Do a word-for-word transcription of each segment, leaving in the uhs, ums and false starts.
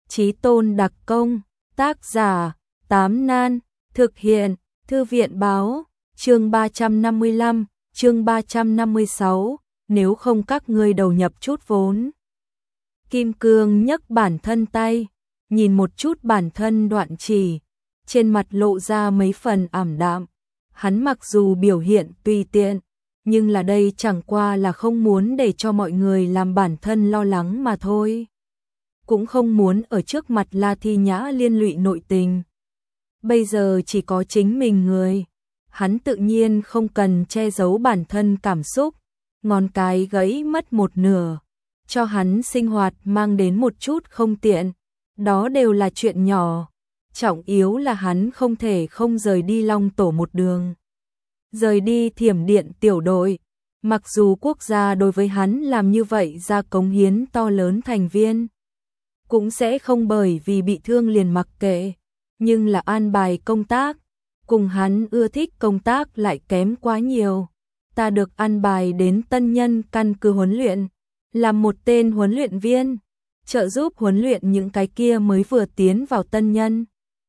Chí Tôn đặc công, tác giả, Tám Nan, thực hiện, Thư viện báo, chương ba trăm năm mươi lăm, chương ba trăm năm mươi sáu, nếu không các ngươi đầu nhập chút vốn. Kim Cương nhấc bản thân tay, nhìn một chút bản thân đoạn chỉ, trên mặt lộ ra mấy phần ảm đạm. Hắn mặc dù biểu hiện tùy tiện, nhưng là đây chẳng qua là không muốn để cho mọi người làm bản thân lo lắng mà thôi. Cũng không muốn ở trước mặt La Thi Nhã liên lụy nội tình. Bây giờ chỉ có chính mình người, hắn tự nhiên không cần che giấu bản thân cảm xúc, ngón cái gãy mất một nửa, cho hắn sinh hoạt mang đến một chút không tiện, đó đều là chuyện nhỏ, trọng yếu là hắn không thể không rời đi Long Tổ một đường. Rời đi Thiểm Điện tiểu đội, mặc dù quốc gia đối với hắn làm như vậy ra cống hiến to lớn thành viên, cũng sẽ không bởi vì bị thương liền mặc kệ, nhưng là an bài công tác, cùng hắn ưa thích công tác lại kém quá nhiều. Ta được an bài đến tân nhân căn cứ huấn luyện, làm một tên huấn luyện viên, trợ giúp huấn luyện những cái kia mới vừa tiến vào tân nhân.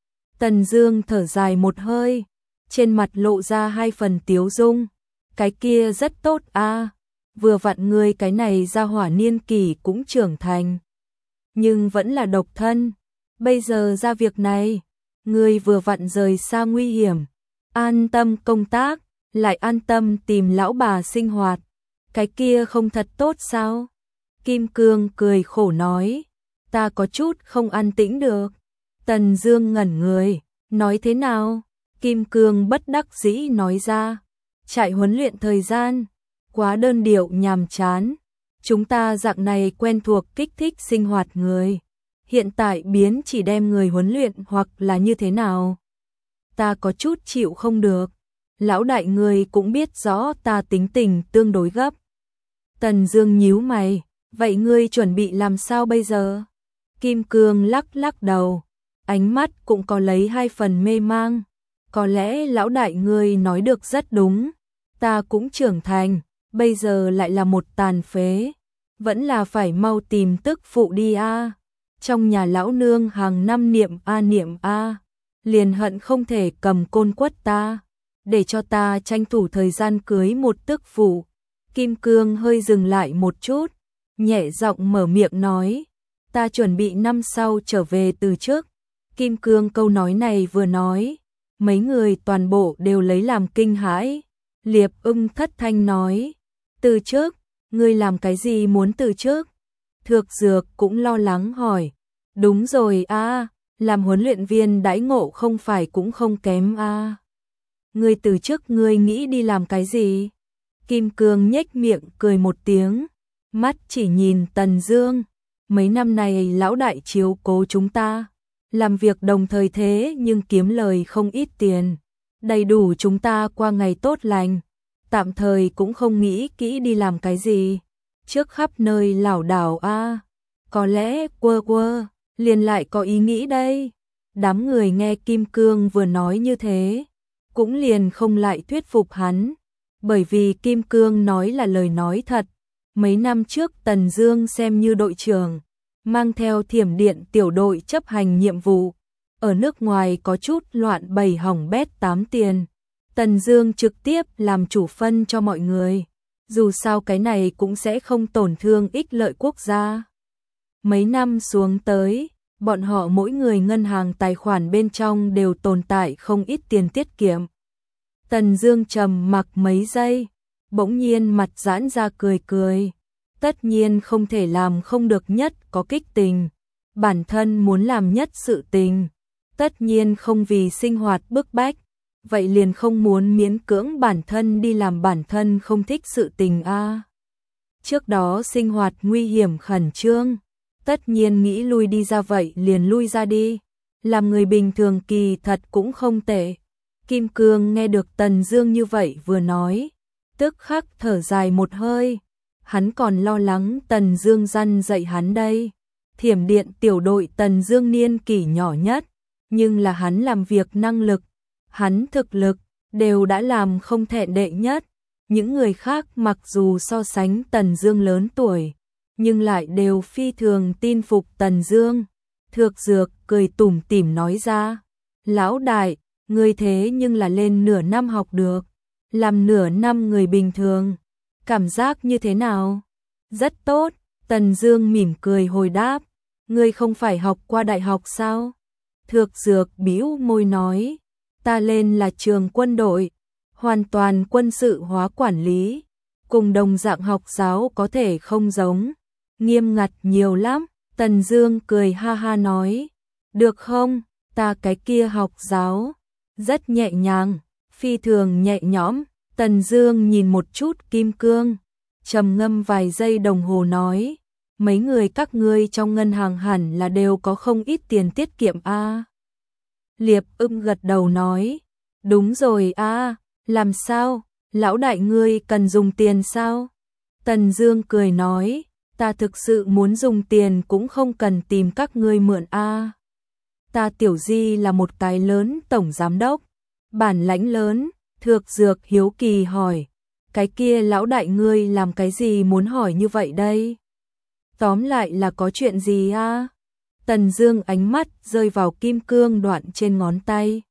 Tần Dương thở dài một hơi, trên mặt lộ ra hai phần tiếu dung, cái kia rất tốt a, vừa vặn ngươi cái này ra hỏa niên kỷ cũng trưởng thành, nhưng vẫn là độc thân, bây giờ ra việc này, ngươi vừa vặn rời xa nguy hiểm, an tâm công tác, lại an tâm tìm lão bà sinh hoạt, cái kia không thật tốt sao? Kim Cương cười khổ nói, ta có chút không an tĩnh được. Tần Dương ngẩn người, nói thế nào? Kim Cương bất đắc dĩ nói ra, trại huấn luyện thời gian quá đơn điệu nhàm chán, chúng ta dạng này quen thuộc kích thích sinh hoạt người, hiện tại biến chỉ đem người huấn luyện hoặc là như thế nào? Ta có chút chịu không được. Lão đại người cũng biết rõ ta tính tình tương đối gấp. Tần Dương nhíu mày, vậy ngươi chuẩn bị làm sao bây giờ? Kim Cương lắc lắc đầu, ánh mắt cũng có lấy hai phần mê mang. Có lẽ lão đại ngươi nói được rất đúng, ta cũng trưởng thành, bây giờ lại là một tàn phế, vẫn là phải mau tìm tức phụ đi a. Trong nhà lão nương hàng năm niệm a niệm a, liền hận không thể cầm côn quất ta, để cho ta tranh thủ thời gian cưới một tức phụ. Kim Cương hơi dừng lại một chút, nhẹ giọng mở miệng nói, ta chuẩn bị năm sau trở về từ trước. Kim Cương câu nói này vừa nói, mấy người toàn bộ đều lấy làm kinh hãi. Liệp Ưng thất thanh nói, từ trước, ngươi làm cái gì muốn từ trước? Thược Dược cũng lo lắng hỏi, đúng rồi a, làm huấn luyện viên đãi ngộ không phải cũng không kém a. Ngươi từ trước ngươi nghĩ đi làm cái gì? Kim Cương nhếch miệng cười một tiếng, mắt chỉ nhìn Tần Dương, mấy năm này lão đại chiếu cố chúng ta, làm việc đồng thời thế nhưng kiếm lời không ít tiền, đầy đủ chúng ta qua ngày tốt lành, tạm thời cũng không nghĩ kỹ đi làm cái gì, trước khắp nơi lảo đảo a, có lẽ quơ quơ liền lại có ý nghĩ đây. Đám người nghe Kim Cương vừa nói như thế, cũng liền không lại thuyết phục hắn, bởi vì Kim Cương nói là lời nói thật. Mấy năm trước Tần Dương xem như đội trưởng, mang theo Thiểm Điện tiểu đội chấp hành nhiệm vụ, ở nước ngoài có chút loạn bầy hỏng bét tám tiền, Tần Dương trực tiếp làm chủ phân cho mọi người, dù sao cái này cũng sẽ không tổn thương ích lợi quốc gia. Mấy năm xuống tới, bọn họ mỗi người ngân hàng tài khoản bên trong đều tồn tại không ít tiền tiết kiệm. Tần Dương trầm mặc mấy giây, bỗng nhiên mặt giãn ra cười cười, tất nhiên không thể làm không được nhất có kích tình, bản thân muốn làm nhất sự tình, tất nhiên không vì sinh hoạt bức bách, vậy liền không muốn miễn cưỡng bản thân đi làm bản thân không thích sự tình a. Trước đó sinh hoạt nguy hiểm khẩn trương, tất nhiên nghĩ lui đi ra vậy liền lui ra đi, làm người bình thường kỳ thật cũng không tệ. Kim Cương nghe được Tần Dương như vậy vừa nói, tức khắc thở dài một hơi, hắn còn lo lắng Tần Dương răn dạy hắn đây. Thiểm Điện tiểu đội Tần Dương niên kỷ nhỏ nhất, nhưng là hắn làm việc năng lực, hắn thực lực đều đã làm không thẹn đệ nhất, những người khác mặc dù so sánh Tần Dương lớn tuổi, nhưng lại đều phi thường tin phục Tần Dương. Thược Dược cười tủm tỉm nói ra, lão đại, ngươi thế nhưng là lên nửa năm học được, làm nửa năm người bình thường, cảm giác như thế nào? Rất tốt, Tần Dương mỉm cười hồi đáp, ngươi không phải học qua đại học sao? Thược Dược bĩu môi nói, ta lên là trường quân đội, hoàn toàn quân sự hóa quản lý, cùng đồng dạng học giáo có thể không giống, nghiêm ngặt nhiều lắm. Tần Dương cười ha ha nói, được không, ta cái kia học giáo, rất nhẹ nhàng, phi thường nhẹ nhõm. Tần Dương nhìn một chút Kim Cương, trầm ngâm vài giây đồng hồ nói, mấy người các ngươi trong ngân hàng hẳn là đều có không ít tiền tiết kiệm a. À? Liệp Ưng gật đầu nói, đúng rồi a, à, làm sao, lão đại ngươi cần dùng tiền sao? Tần Dương cười nói, ta thực sự muốn dùng tiền cũng không cần tìm các ngươi mượn a. À. Ta Tiểu Di là một cái lớn tổng giám đốc, bản lãnh lớn. Thược Dược hiếu kỳ hỏi, cái kia lão đại ngươi làm cái gì muốn hỏi như vậy đây? Tóm lại là có chuyện gì a? À? Tần Dương ánh mắt rơi vào kim cương đoạn trên ngón tay,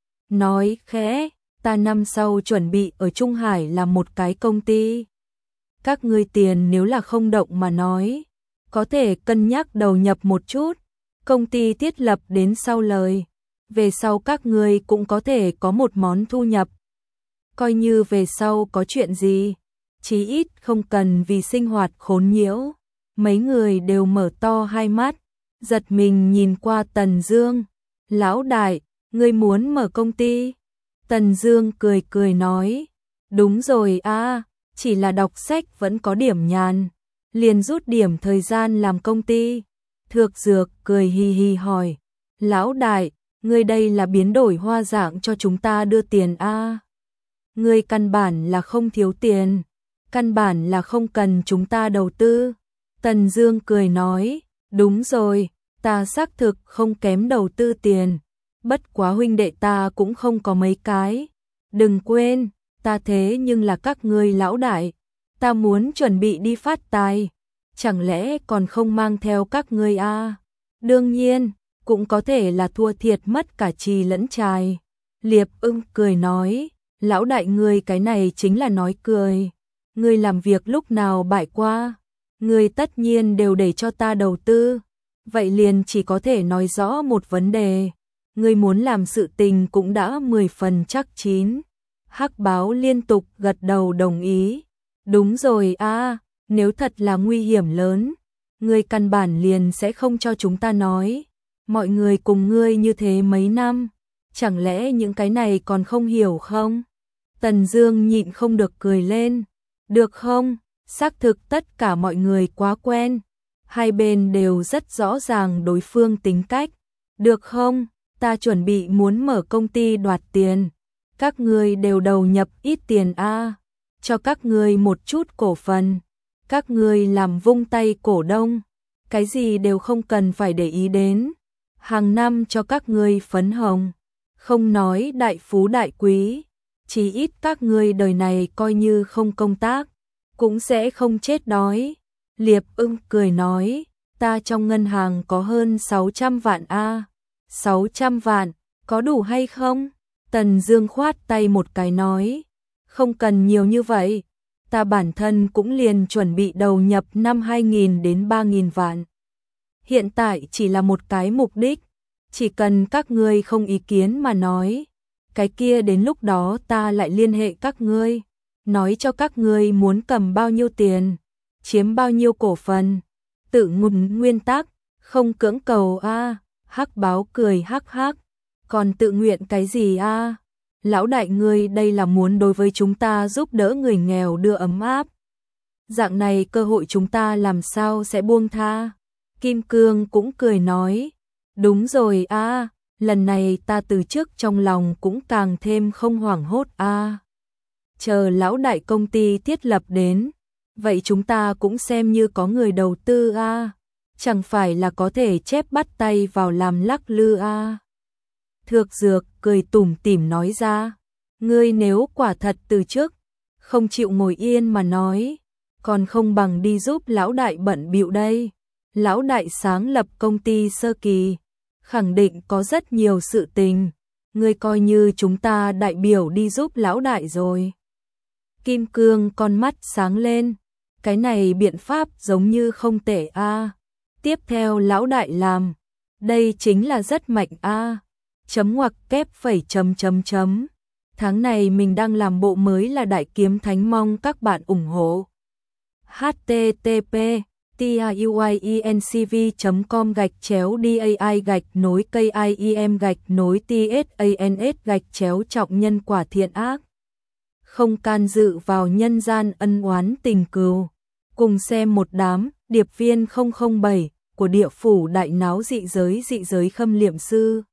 nói khẽ, ta năm sau chuẩn bị ở Trung Hải làm một cái công ty. Các ngươi tiền nếu là không động mà nói, có thể cân nhắc đầu nhập một chút, công ty thiết lập đến sau lời, về sau các ngươi cũng có thể có một món thu nhập. Coi như về sau có chuyện gì, chí ít không cần vì sinh hoạt khốn nhiễu. Mấy người đều mở to hai mắt, giật mình nhìn qua Tần Dương. Lão đại, ngươi muốn mở công ty? Tần Dương cười cười nói, đúng rồi a, à, chỉ là đọc sách vẫn có điểm nhàn, liền rút điểm thời gian làm công ty. Thược Dược cười hi hi hỏi, lão đại, ngươi đây là biến đổi hoa dạng cho chúng ta đưa tiền a? À? Ngươi căn bản là không thiếu tiền, căn bản là không cần chúng ta đầu tư. Tần Dương cười nói, đúng rồi, ta xác thực không kém đầu tư tiền, bất quá huynh đệ ta cũng không có mấy cái. Đừng quên, ta thế nhưng là các ngươi lão đại, ta muốn chuẩn bị đi phát tài, chẳng lẽ còn không mang theo các ngươi a? À? Đương nhiên, cũng có thể là thua thiệt mất cả trì lẫn trài. Liệp Ưng cười nói, lão đại ngươi cái này chính là nói cười, ngươi làm việc lúc nào bại qua, ngươi tất nhiên đều để cho ta đầu tư, vậy liền chỉ có thể nói rõ một vấn đề, ngươi muốn làm sự tình cũng đã mười phần chắc chín. Hắc Báo liên tục gật đầu đồng ý, đúng rồi a, à, nếu thật là nguy hiểm lớn, ngươi căn bản liền sẽ không cho chúng ta nói, mọi người cùng ngươi như thế mấy năm, chẳng lẽ những cái này còn không hiểu không? Tần Dương nhịn không được cười lên, được không? Xác thực tất cả mọi người quá quen, hai bên đều rất rõ ràng đối phương tính cách, được không? Ta chuẩn bị muốn mở công ty đoạt tiền, các ngươi đều đầu nhập ít tiền a, à, cho các ngươi một chút cổ phần, các ngươi làm vung tay cổ đông, cái gì đều không cần phải để ý đến, hàng năm cho các ngươi phấn hồng, không nói đại phú đại quý, chỉ ít các ngươi đời này coi như không công tác, cũng sẽ không chết đói. Liệp Ưng cười nói, ta trong ngân hàng có hơn sáu trăm vạn a. À. sáu trăm vạn, có đủ hay không? Tần Dương khoát tay một cái nói, không cần nhiều như vậy, ta bản thân cũng liền chuẩn bị đầu nhập năm hai nghìn đến ba nghìn vạn. Hiện tại chỉ là một cái mục đích, chỉ cần các ngươi không ý kiến mà nói, cái kia đến lúc đó ta lại liên hệ các ngươi, nói cho các ngươi muốn cầm bao nhiêu tiền, chiếm bao nhiêu cổ phần, tự ngụn nguyên tắc, không cưỡng cầu a. À. Hắc Báo cười hắc hắc, còn tự nguyện cái gì a? À? Lão đại ngươi đây là muốn đối với chúng ta giúp đỡ người nghèo đưa ấm áp. Dạng này cơ hội chúng ta làm sao sẽ buông tha? Kim Cương cũng cười nói, đúng rồi a, à, lần này ta từ trước trong lòng cũng càng thêm không hoảng hốt a. À. Chờ lão đại công ty thiết lập đến, vậy chúng ta cũng xem như có người đầu tư a. À. Chẳng phải là có thể chép bắt tay vào làm lắc lư a. À. Thược Dược cười tủm tỉm nói ra, ngươi nếu quả thật từ trước không chịu ngồi yên mà nói, còn không bằng đi giúp lão đại bận bịu đây. Lão đại sáng lập công ty sơ kỳ, khẳng định có rất nhiều sự tình, ngươi coi như chúng ta đại biểu đi giúp lão đại rồi. Kim Cương con mắt sáng lên, cái này biện pháp giống như không tệ a. Tiếp theo lão đại làm, đây chính là rất mạnh a. Chấm ngoặc kép phẩy chấm chấm chấm. Tháng này mình đang làm bộ mới là Đại Kiếm Thánh, mong các bạn ủng hộ. h t t p tuyencv chấm com gạch chéo dai gạch nối kim gạch nối tsans gạch chéo trọng nhân quả thiện ác. Không can dự vào nhân gian ân oán tình cừu. Cùng xem một đám điệp viên không không bảy của địa phủ đại náo dị giới dị giới khâm liệm sư.